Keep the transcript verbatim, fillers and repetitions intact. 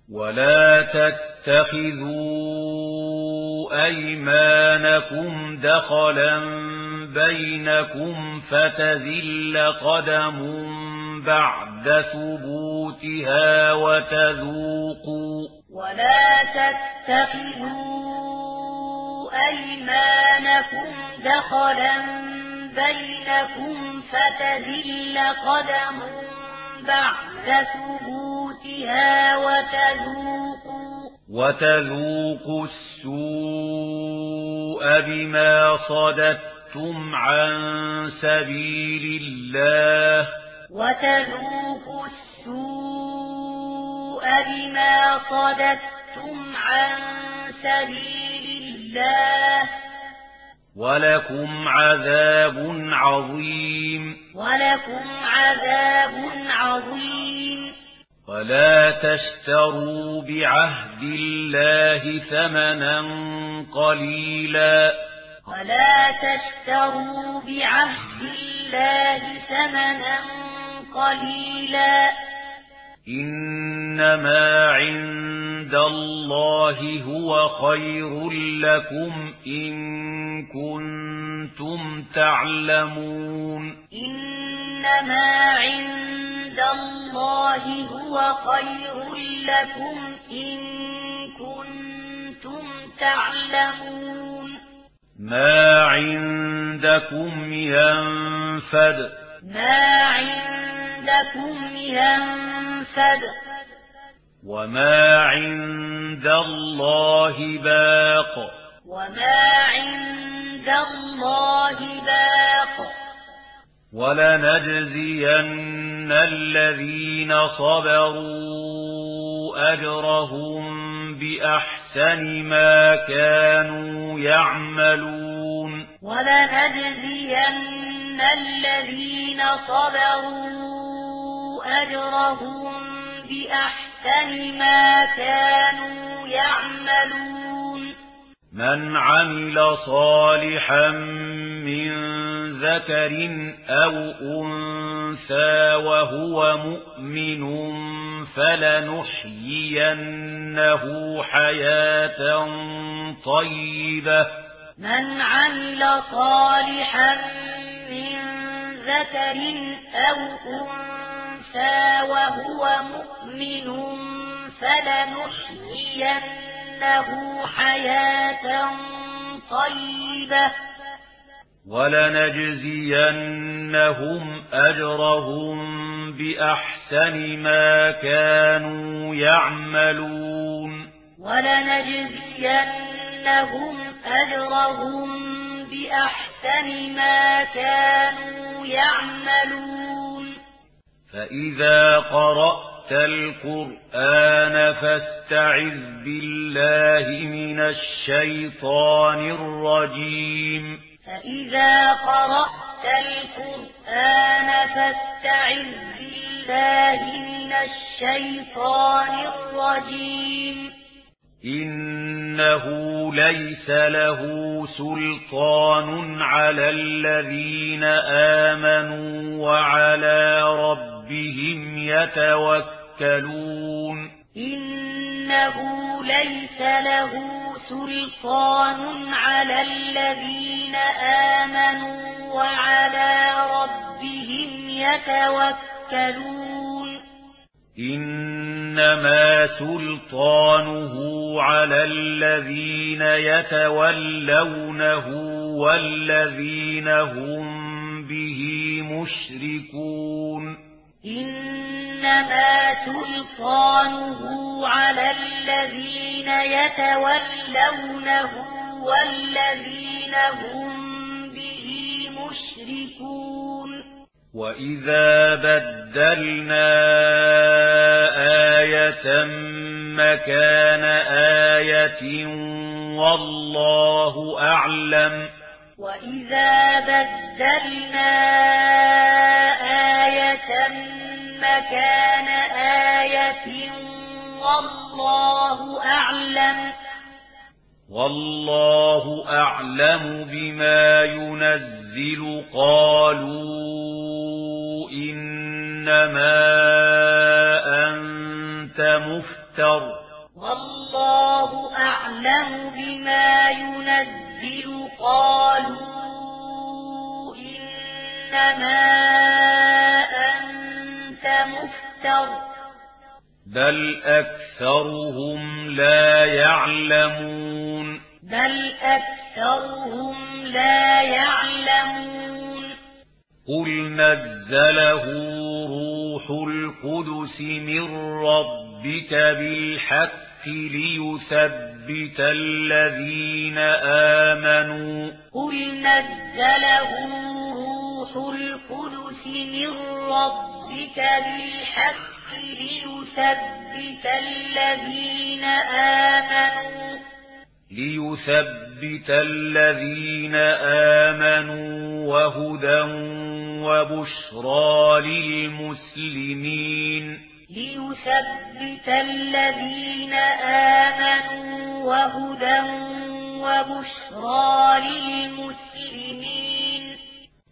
ولا تتخذوا أيمانكم دخلا بينكم فتزل قدم بعد ثبوتها وتذوقوا ولا تتخذوا أيمانكم دخلا بينكم فتزل قدم بعد ثبوتها وتذوقوا وتذوقوا السوء بما صددتم عن سبيل الله وتذوقوا السوء بما صددتم عن سبيل الله ولكم عذاب عظيم ولكم عذاب عظيم ولا تشتروا بعهد الله ثمنا قليلا ولا تشتروا بعهد الله ثمنا قليلا إنما عند الله هو خير لكم إن كنتم تعلمون إنما عند الله هو خير لكم إن كنتم تعلمون ما عندكم ينفد ما عندكم ينفد وما عند الله باق وما عند الله باق ولنجزين الذين صبروا أجرهم بأحسن ما كانوا يعملون ولنجزين الذين صبروا أجرهم بأحسن ما كانوا يعملون من عمل صالحا من ذكر أو أنثى وهو مؤمن فلنحيينه حياة طيبة من عمل صالحا من ذكر أو أنثى وهو مؤمن فلنحيينه حياة طيبة ولنجزينهم أجرهم بأحسن ما كانوا يعملون ولنجزينهم أجرهم بأحسن ما كانوا يعملون فإذا قرأت القرآن فاستعذ بالله من الشيطان الرجيم فإذا قرأت القرآن فاستعذ بالله من الشيطان الرجيم إنه ليس له سلطان على الذين آمنوا وعلى ربهم يتوكلون إنه ليس له سلطان على الذين آمنوا وعلى ربهم يتوكلون إنما سلطانه على الذين يتولونه والذين هم به مشركون إنما سلطانه على الذين يتولونه والذين هم به مشركون وإذا بدلنا آية مكان آية والله أعلم وإذا بدلنا آية مكان آية والله أعلم والله أعلم بما ينزل قالوا إنما أنت مفتر مفتر والله أعلم بما ينزل قالوا إنما أنت مفتر بل أكثرهم لا يعلمون بل أكثرهم لا يعلمون قل نزله روح القدس من ربك بالحق ليثبت الذين آمنوا قل نزله روح القدس من ربك بالحق ليثبت الذين آمنوا ليثبت الذين آمنوا وهدى وبشرى للمسلمين ليثبت الذين آمنوا وهدى وبشرى للمسلمين